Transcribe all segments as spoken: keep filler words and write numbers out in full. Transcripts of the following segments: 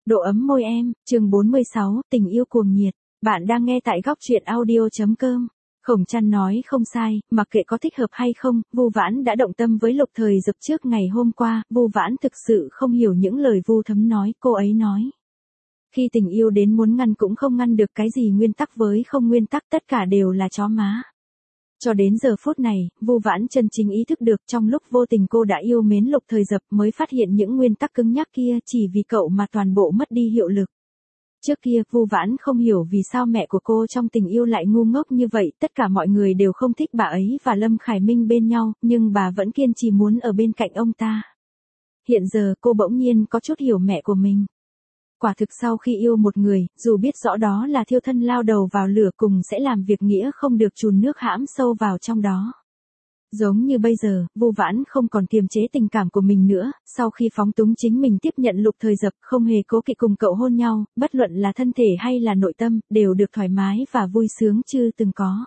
Độ ấm môi em, chương bốn mươi sáu, tình yêu cuồng nhiệt. Bạn đang nghe tại góc truyện audio.com. Khổng Trăn nói không sai, mặc kệ có thích hợp hay không, Vu Vãn đã động tâm với Lục Thời Dập trước ngày hôm qua. Vu Vãn thực sự không hiểu những lời Vu Thấm nói, cô ấy nói. Khi tình yêu đến muốn ngăn cũng không ngăn được, cái gì nguyên tắc với không nguyên tắc tất cả đều là chó má. Cho đến giờ phút này, Vu Vãn chân chính ý thức được trong lúc vô tình cô đã yêu mến Lục Thời Dập, mới phát hiện những nguyên tắc cứng nhắc kia chỉ vì cậu mà toàn bộ mất đi hiệu lực. Trước kia, Vu Vãn không hiểu vì sao mẹ của cô trong tình yêu lại ngu ngốc như vậy, tất cả mọi người đều không thích bà ấy và Lâm Khải Minh bên nhau, nhưng bà vẫn kiên trì muốn ở bên cạnh ông ta. Hiện giờ cô bỗng nhiên có chút hiểu mẹ của mình. Quả thực sau khi yêu một người, dù biết rõ đó là thiêu thân lao đầu vào lửa cùng sẽ làm việc nghĩa không được chùn nước hãm sâu vào trong đó. Giống như bây giờ, Vu Vãn không còn kiềm chế tình cảm của mình nữa, sau khi phóng túng chính mình tiếp nhận Lục Thời Dập, không hề cố kỵ cùng cậu hôn nhau, bất luận là thân thể hay là nội tâm, đều được thoải mái và vui sướng chưa từng có.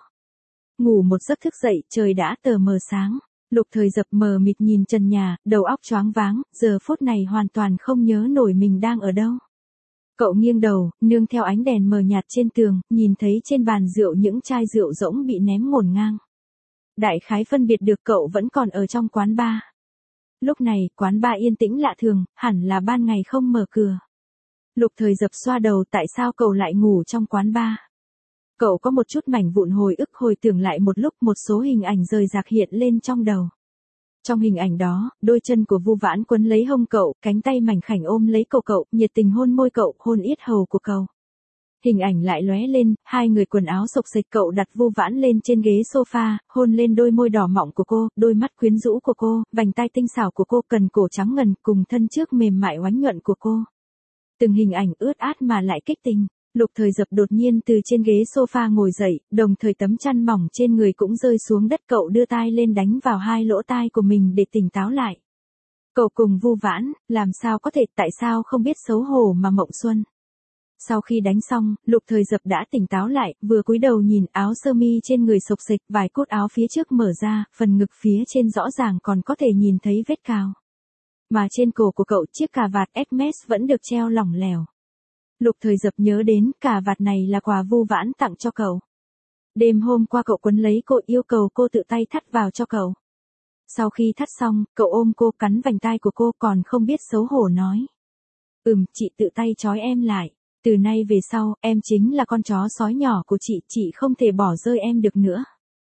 Ngủ một giấc thức dậy, trời đã tờ mờ sáng. Lục Thời Dập mờ mịt nhìn trần nhà, đầu óc choáng váng, giờ phút này hoàn toàn không nhớ nổi mình đang ở đâu. Cậu nghiêng đầu, nương theo ánh đèn mờ nhạt trên tường, nhìn thấy trên bàn rượu những chai rượu rỗng bị ném ngổn ngang. Đại khái phân biệt được cậu vẫn còn ở trong quán bar. Lúc này, quán bar yên tĩnh lạ thường, hẳn là ban ngày không mở cửa. Lục Thời Dập xoa đầu, tại sao cậu lại ngủ trong quán bar? Cậu có một chút mảnh vụn hồi ức, hồi tưởng lại một lúc, một số hình ảnh rời rạc hiện lên trong đầu. Trong hình ảnh đó, đôi chân của Vu Vãn quấn lấy hông cậu, cánh tay mảnh khảnh ôm lấy cổ cậu, nhiệt tình hôn môi cậu, hôn yết hầu của cậu. Hình ảnh lại lóe lên, hai người quần áo xộc xệch, cậu đặt Vu Vãn lên trên ghế sofa, hôn lên đôi môi đỏ mọng của cô, đôi mắt quyến rũ của cô, vành tai tinh xảo của cô, cần cổ trắng ngần cùng thân trước mềm mại oánh nhuận của cô. Từng hình ảnh ướt át mà lại kích tình. Lục Thời Dập đột nhiên từ trên ghế sofa ngồi dậy, đồng thời tấm chăn mỏng trên người cũng rơi xuống đất, cậu đưa tai lên đánh vào hai lỗ tai của mình để tỉnh táo lại. Cậu cùng Vu Vãn, làm sao có thể, tại sao không biết xấu hổ mà mộng xuân. Sau khi đánh xong, Lục Thời Dập đã tỉnh táo lại, vừa cúi đầu nhìn áo sơ mi trên người xộc xệch, vài cốt áo phía trước mở ra, phần ngực phía trên rõ ràng còn có thể nhìn thấy vết cào. Mà trên cổ của cậu chiếc cà vạt Hermes vẫn được treo lỏng lẻo. Lục Thời Dập nhớ đến cà vạt này là quà Vu Vãn tặng cho cậu. Đêm hôm qua cậu quấn lấy cô, yêu cầu cô tự tay thắt vào cho cậu. Sau khi thắt xong, cậu ôm cô, cắn vành tai của cô, còn không biết xấu hổ nói. Ừm, chị tự tay trói em lại. Từ nay về sau, em chính là con chó sói nhỏ của chị, chị không thể bỏ rơi em được nữa.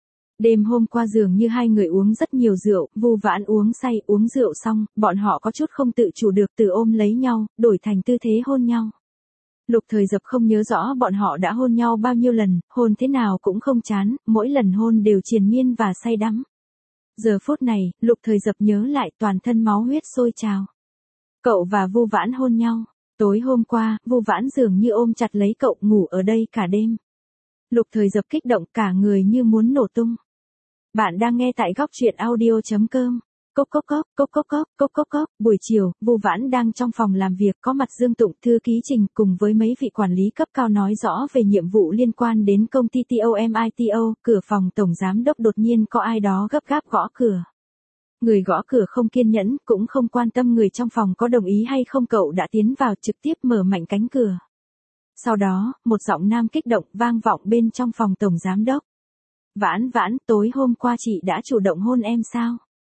Đêm hôm qua dường như hai người uống rất nhiều rượu, Vu Vãn uống say, uống rượu xong, bọn họ có chút không tự chủ được, từ ôm lấy nhau, đổi thành tư thế hôn nhau. Lục Thời Dập không nhớ rõ bọn họ đã hôn nhau bao nhiêu lần, hôn thế nào cũng không chán, mỗi lần hôn đều triền miên và say đắm. Giờ phút này, Lục Thời Dập nhớ lại, toàn thân máu huyết sôi trào. Cậu và Vu Vãn hôn nhau. Tối hôm qua, Vu Vãn dường như ôm chặt lấy cậu, ngủ ở đây cả đêm. Lục Thời Dập kích động, cả người như muốn nổ tung. Bạn đang nghe tại góc truyện audio.com. Cốc cốc cốc, cốc cốc cốc, cốc cốc cốc. Buổi chiều, Vu Vãn đang trong phòng làm việc, có mặt Dương Tụng, thư ký Trình cùng với mấy vị quản lý cấp cao nói rõ về nhiệm vụ liên quan đến công ty TOMITO. Cửa phòng tổng giám đốc đột nhiên có ai đó gấp gáp gõ cửa. Người gõ cửa không kiên nhẫn, cũng không quan tâm người trong phòng có đồng ý hay không, cậu đã tiến vào, trực tiếp mở mạnh cánh cửa. Sau đó, một giọng nam kích động vang vọng bên trong phòng tổng giám đốc. Vãn Vãn, tối hôm qua chị đã chủ động hôn em sao?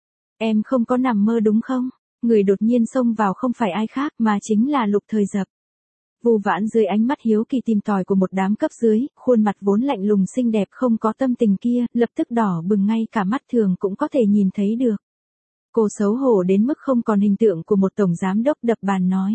Em không có nằm mơ đúng không? Người đột nhiên xông vào không phải ai khác mà chính là Lục Thời Dập. Vu Vãn dưới ánh mắt hiếu kỳ tìm tòi của một đám cấp dưới, khuôn mặt vốn lạnh lùng xinh đẹp không có tâm tình kia, lập tức đỏ bừng, ngay cả mắt thường cũng có thể nhìn thấy được. Cô xấu hổ đến mức không còn hình tượng của một tổng giám đốc, đập bàn nói.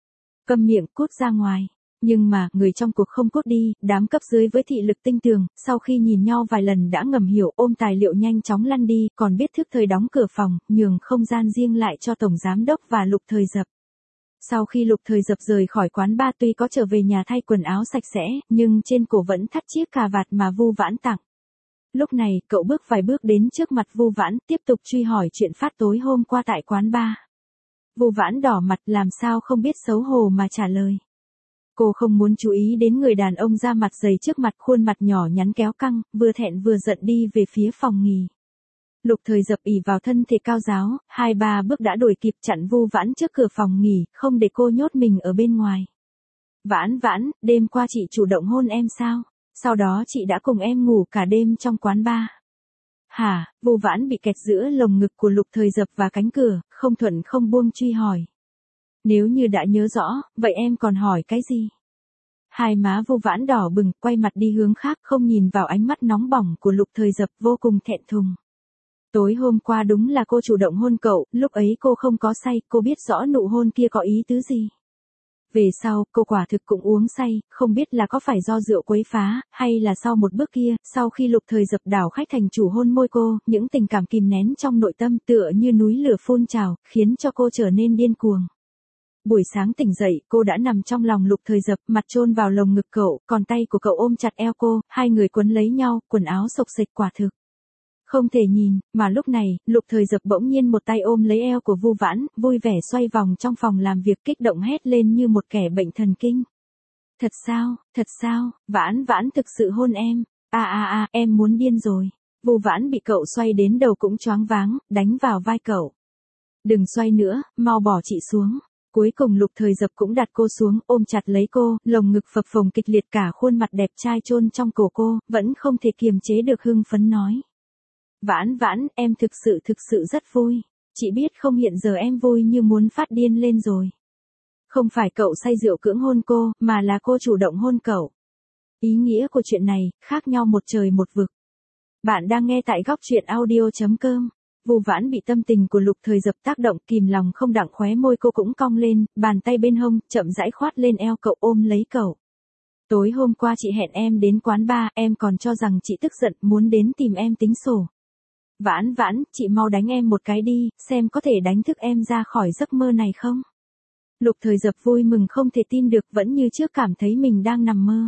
Câm miệng, cút ra ngoài. Nhưng mà, người trong cuộc không cút đi, đám cấp dưới với thị lực tinh tường, sau khi nhìn nhau vài lần đã ngầm hiểu, ôm tài liệu nhanh chóng lăn đi, còn biết thức thời đóng cửa phòng, nhường không gian riêng lại cho tổng giám đốc và Lục Thời Dập. Sau khi Lục Thời Dập rời khỏi quán bar, tuy có trở về nhà thay quần áo sạch sẽ, nhưng trên cổ vẫn thắt chiếc cà vạt mà Vu Vãn tặng. Lúc này, cậu bước vài bước đến trước mặt Vu Vãn, tiếp tục truy hỏi chuyện phát tối hôm qua tại quán bar. Vu Vãn đỏ mặt, làm sao không biết xấu hổ mà trả lời. Cô không muốn chú ý đến người đàn ông da mặt dày trước mặt, khuôn mặt nhỏ nhắn kéo căng, vừa thẹn vừa giận đi về phía phòng nghỉ. Lục Thời Dập ỷ vào thân thể cao giáo, hai ba bước đã đuổi kịp chặn Vu Vãn trước cửa phòng nghỉ, không để cô nhốt mình ở bên ngoài. Vãn Vãn, đêm qua chị chủ động hôn em sao? Sau đó chị đã cùng em ngủ cả đêm trong quán bar. Hả? Vu Vãn bị kẹt giữa lồng ngực của Lục Thời Dập và cánh cửa, không thuận không buông truy hỏi. Nếu như đã nhớ rõ, vậy em còn hỏi cái gì? Hai má Vu Vãn đỏ bừng, quay mặt đi hướng khác, không nhìn vào ánh mắt nóng bỏng của Lục Thời Dập, vô cùng thẹn thùng. Tối hôm qua đúng là cô chủ động hôn cậu, lúc ấy cô không có say, cô biết rõ nụ hôn kia có ý tứ gì. Về sau, cô quả thực cũng uống say, không biết là có phải do rượu quấy phá, hay là sau một bước kia, sau khi Lục Thời Dập đảo khách thành chủ hôn môi cô, những tình cảm kìm nén trong nội tâm tựa như núi lửa phun trào, khiến cho cô trở nên điên cuồng. Buổi sáng tỉnh dậy, cô đã nằm trong lòng Lục Thời Dập, mặt chôn vào lồng ngực cậu, còn tay của cậu ôm chặt eo cô, hai người quấn lấy nhau, quần áo xộc xệch quả thực. Không thể nhìn, mà lúc này, Lục Thời Dập bỗng nhiên một tay ôm lấy eo của Vu Vãn, vui vẻ xoay vòng trong phòng làm việc, kích động hét lên như một kẻ bệnh thần kinh. Thật sao, thật sao, Vãn Vãn thực sự hôn em, a a a, em muốn điên rồi. Vu Vãn bị cậu xoay đến đầu cũng choáng váng, đánh vào vai cậu. Đừng xoay nữa, mau bỏ chị xuống. Cuối cùng Lục Thời Dập cũng đặt cô xuống, ôm chặt lấy cô, lồng ngực phập phồng kịch liệt, cả khuôn mặt đẹp trai chôn trong cổ cô, vẫn không thể kiềm chế được hưng phấn nói. Vãn Vãn, em thực sự thực sự rất vui. Chị biết không, hiện giờ em vui như muốn phát điên lên rồi. Không phải cậu say rượu cưỡng hôn cô, mà là cô chủ động hôn cậu. Ý nghĩa của chuyện này, khác nhau một trời một vực. Bạn đang nghe tại góc truyện audio chấm com. Vu Vãn bị tâm tình của Lục Thời Dập tác động, kìm lòng không đặng, khóe môi cô cũng cong lên, bàn tay bên hông, chậm rãi khoát lên eo cậu, ôm lấy cậu. Tối hôm qua chị hẹn em đến quán bar, em còn cho rằng chị tức giận, muốn đến tìm em tính sổ. Vãn Vãn, chị mau đánh em một cái đi, xem có thể đánh thức em ra khỏi giấc mơ này không? Lục Thời Dập vui mừng không thể tin được, vẫn như trước cảm thấy mình đang nằm mơ.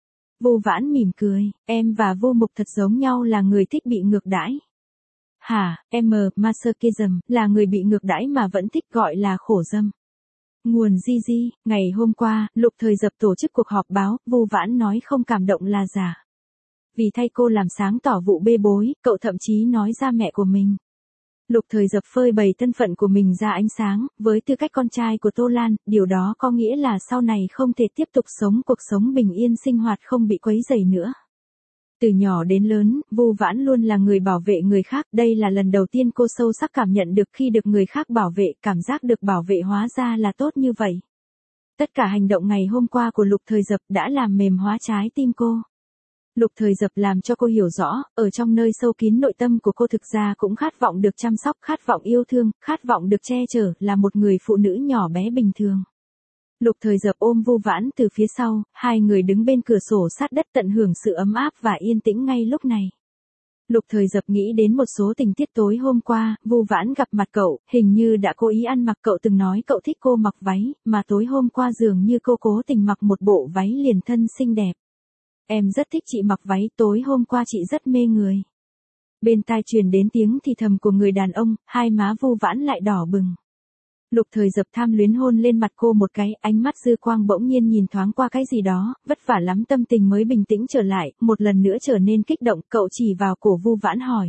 Vu Vãn mỉm cười, em và Vu Mục thật giống nhau, là người thích bị ngược đãi. Hả, em masochism, là người bị ngược đãi mà vẫn thích gọi là khổ dâm. Nguồn gi gi, ngày hôm qua, Lục Thời Dập tổ chức cuộc họp báo, Vu Vãn nói không cảm động là giả. Vì thay cô làm sáng tỏ vụ bê bối, cậu thậm chí nói ra mẹ của mình. Lục Thời Dập phơi bày thân phận của mình ra ánh sáng, với tư cách con trai của Tô Lan, điều đó có nghĩa là sau này không thể tiếp tục sống cuộc sống bình yên, sinh hoạt không bị quấy rầy nữa. Từ nhỏ đến lớn, Vu Vãn luôn là người bảo vệ người khác, đây là lần đầu tiên cô sâu sắc cảm nhận được khi được người khác bảo vệ, cảm giác được bảo vệ hóa ra là tốt như vậy. Tất cả hành động ngày hôm qua của Lục Thời Dập đã làm mềm hóa trái tim cô. Lục Thời Dập làm cho cô hiểu rõ, ở trong nơi sâu kín nội tâm của cô thực ra cũng khát vọng được chăm sóc, khát vọng yêu thương, khát vọng được che chở, là một người phụ nữ nhỏ bé bình thường. Lục Thời Dập ôm Vu Vãn từ phía sau, hai người đứng bên cửa sổ sát đất, tận hưởng sự ấm áp và yên tĩnh ngay lúc này. Lục Thời Dập nghĩ đến một số tình tiết tối hôm qua, Vu Vãn gặp mặt cậu, hình như đã cố ý ăn mặc, cậu từng nói cậu thích cô mặc váy, mà tối hôm qua dường như cô cố tình mặc một bộ váy liền thân xinh đẹp. Em rất thích chị mặc váy, tối hôm qua chị rất mê người. Bên tai truyền đến tiếng thì thầm của người đàn ông, hai má Vu Vãn lại đỏ bừng. Lục Thời Dập tham luyến hôn lên mặt cô một cái, ánh mắt dư quang bỗng nhiên nhìn thoáng qua cái gì đó, vất vả lắm tâm tình mới bình tĩnh trở lại, một lần nữa trở nên kích động, cậu chỉ vào cổ Vu Vãn hỏi.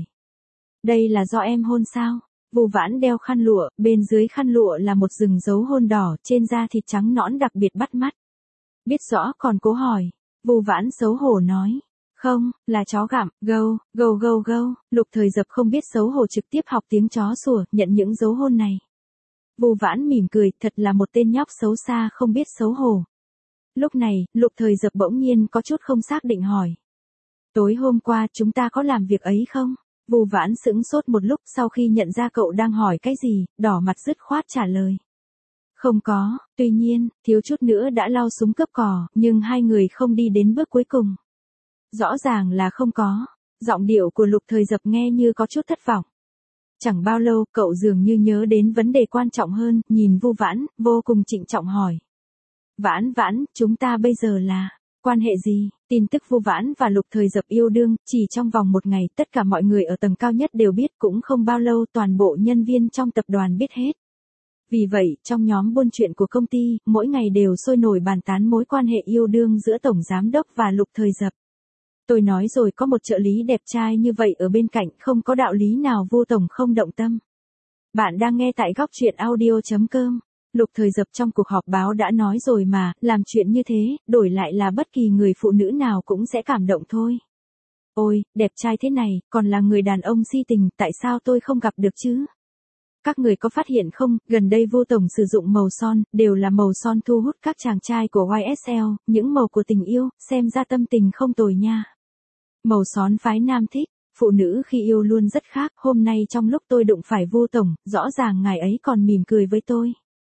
Đây là do em hôn sao? Vu Vãn đeo khăn lụa, bên dưới khăn lụa là một rừng dấu hôn đỏ, trên da thịt trắng nõn đặc biệt bắt mắt. Biết rõ còn cố hỏi. Vu Vãn xấu hổ nói. Không, là chó gặm, gâu, gâu gâu gâu. Lục Thời Dập không biết xấu hổ, trực tiếp học tiếng chó sủa, nhận những dấu hôn này. Vu Vãn mỉm cười, thật là một tên nhóc xấu xa không biết xấu hổ. Lúc này, Lục Thời Dập bỗng nhiên có chút không xác định hỏi. Tối hôm qua chúng ta có làm việc ấy không? Vu Vãn sững sốt một lúc, sau khi nhận ra cậu đang hỏi cái gì, đỏ mặt dứt khoát trả lời. Không có, tuy nhiên, thiếu chút nữa đã lao súng cướp cò, nhưng hai người không đi đến bước cuối cùng. Rõ ràng là không có. Giọng điệu của Lục Thời Dập nghe như có chút thất vọng. Chẳng bao lâu, cậu dường như nhớ đến vấn đề quan trọng hơn, nhìn Vu Vãn, vô cùng trịnh trọng hỏi. Vãn Vãn, chúng ta bây giờ là quan hệ gì? Tin tức Vu Vãn và Lục Thời Dập yêu đương, chỉ trong vòng một ngày, tất cả mọi người ở tầng cao nhất đều biết, cũng không bao lâu toàn bộ nhân viên trong tập đoàn biết hết. Vì vậy, trong nhóm buôn chuyện của công ty, mỗi ngày đều sôi nổi bàn tán mối quan hệ yêu đương giữa Tổng Giám đốc và Lục Thời Dập. Tôi nói rồi, có một trợ lý đẹp trai như vậy ở bên cạnh, không có đạo lý nào Vu tổng không động tâm. Bạn đang nghe tại góc truyện audio chấm com. Lục Thời Dập trong cuộc họp báo đã nói rồi mà, làm chuyện như thế, đổi lại là bất kỳ người phụ nữ nào cũng sẽ cảm động thôi. Ôi, đẹp trai thế này, còn là người đàn ông si tình, tại sao tôi không gặp được chứ? Các người có phát hiện không, gần đây Vu tổng sử dụng màu son, đều là màu son thu hút các chàng trai của Y S L, những màu của tình yêu, xem ra tâm tình không tồi nha. Màu son phái nam thích, phụ nữ khi yêu luôn rất khác, hôm nay trong lúc tôi đụng phải Vu tổng, rõ ràng ngài ấy còn mỉm cười với tôi.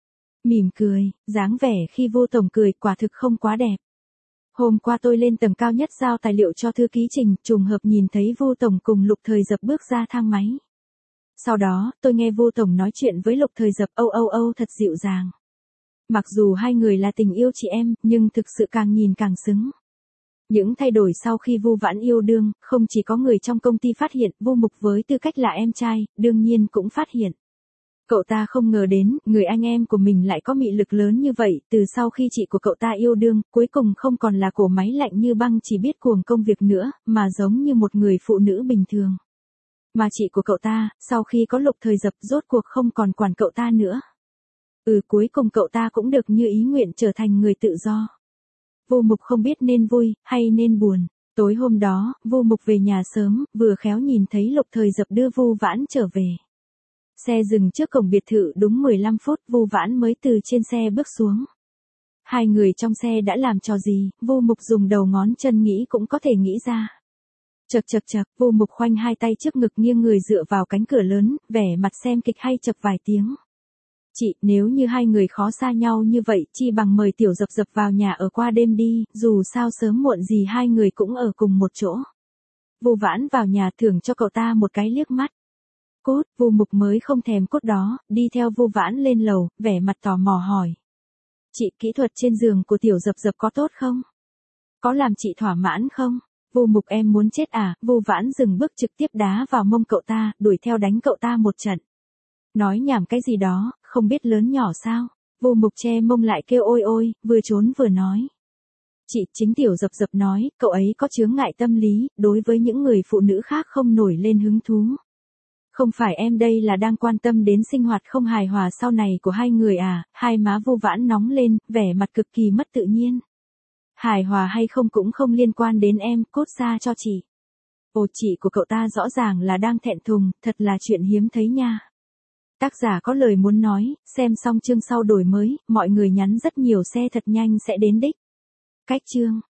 Mỉm cười, dáng vẻ khi Vu tổng cười quả thực không quá đẹp. Hôm qua tôi lên tầng cao nhất giao tài liệu cho thư ký Trình, trùng hợp nhìn thấy Vu tổng cùng Lục Thời Dập bước ra thang máy. Sau đó, tôi nghe Vu tổng nói chuyện với Lục Thời Dập âu âu âu thật dịu dàng. Mặc dù hai người là tình yêu chị em, nhưng thực sự càng nhìn càng xứng. Những thay đổi sau khi Vu Vãn yêu đương, không chỉ có người trong công ty phát hiện, Vu Mục với tư cách là em trai, đương nhiên cũng phát hiện. Cậu ta không ngờ đến, người anh em của mình lại có mị lực lớn như vậy, từ sau khi chị của cậu ta yêu đương, cuối cùng không còn là cổ máy lạnh như băng chỉ biết cuồng công việc nữa, mà giống như một người phụ nữ bình thường. Mà chị của cậu ta, sau khi có Lục Thời Dập rốt cuộc không còn quản cậu ta nữa. Ừ, cuối cùng cậu ta cũng được như ý nguyện trở thành người tự do. Vu Mục không biết nên vui, hay nên buồn. Tối hôm đó, Vu Mục về nhà sớm, vừa khéo nhìn thấy Lục Thời Dập đưa Vu Vãn trở về. Xe dừng trước cổng biệt thự đúng mười lăm phút, Vu Vãn mới từ trên xe bước xuống. Hai người trong xe đã làm trò gì, Vu Mục dùng đầu ngón chân nghĩ cũng có thể nghĩ ra. Chậc chậc chậc, Vu Mục khoanh hai tay trước ngực nghiêng người dựa vào cánh cửa lớn, vẻ mặt xem kịch hay chậc vài tiếng. Chị, nếu như hai người khó xa nhau như vậy, chi bằng mời Tiểu Dập Dập vào nhà ở qua đêm đi, dù sao sớm muộn gì hai người cũng ở cùng một chỗ. Vu Vãn vào nhà thưởng cho cậu ta một cái liếc mắt. Cốt, Vu Mục mới không thèm cốt đó, đi theo Vu Vãn lên lầu, vẻ mặt tò mò hỏi. Chị, kỹ thuật trên giường của Tiểu Dập Dập có tốt không? Có làm chị thỏa mãn không? Vu Mục em muốn chết à? Vu Vãn dừng bước trực tiếp đá vào mông cậu ta, đuổi theo đánh cậu ta một trận. Nói nhảm cái gì đó, không biết lớn nhỏ sao? Vu Mục che mông lại kêu ôi ôi, vừa trốn vừa nói. Chị, chính Tiểu Dập Dập nói, cậu ấy có chướng ngại tâm lý, đối với những người phụ nữ khác không nổi lên hứng thú. Không phải em đây là đang quan tâm đến sinh hoạt không hài hòa sau này của hai người à? Hai má Vu Vãn nóng lên, vẻ mặt cực kỳ mất tự nhiên. Hài hòa hay không cũng không liên quan đến em, cốt xa cho chị. Ồ, chị của cậu ta rõ ràng là đang thẹn thùng, thật là chuyện hiếm thấy nha. Tác giả có lời muốn nói, xem xong chương sau đổi mới, mọi người nhắn rất nhiều xe thật nhanh sẽ đến đích. Cách chương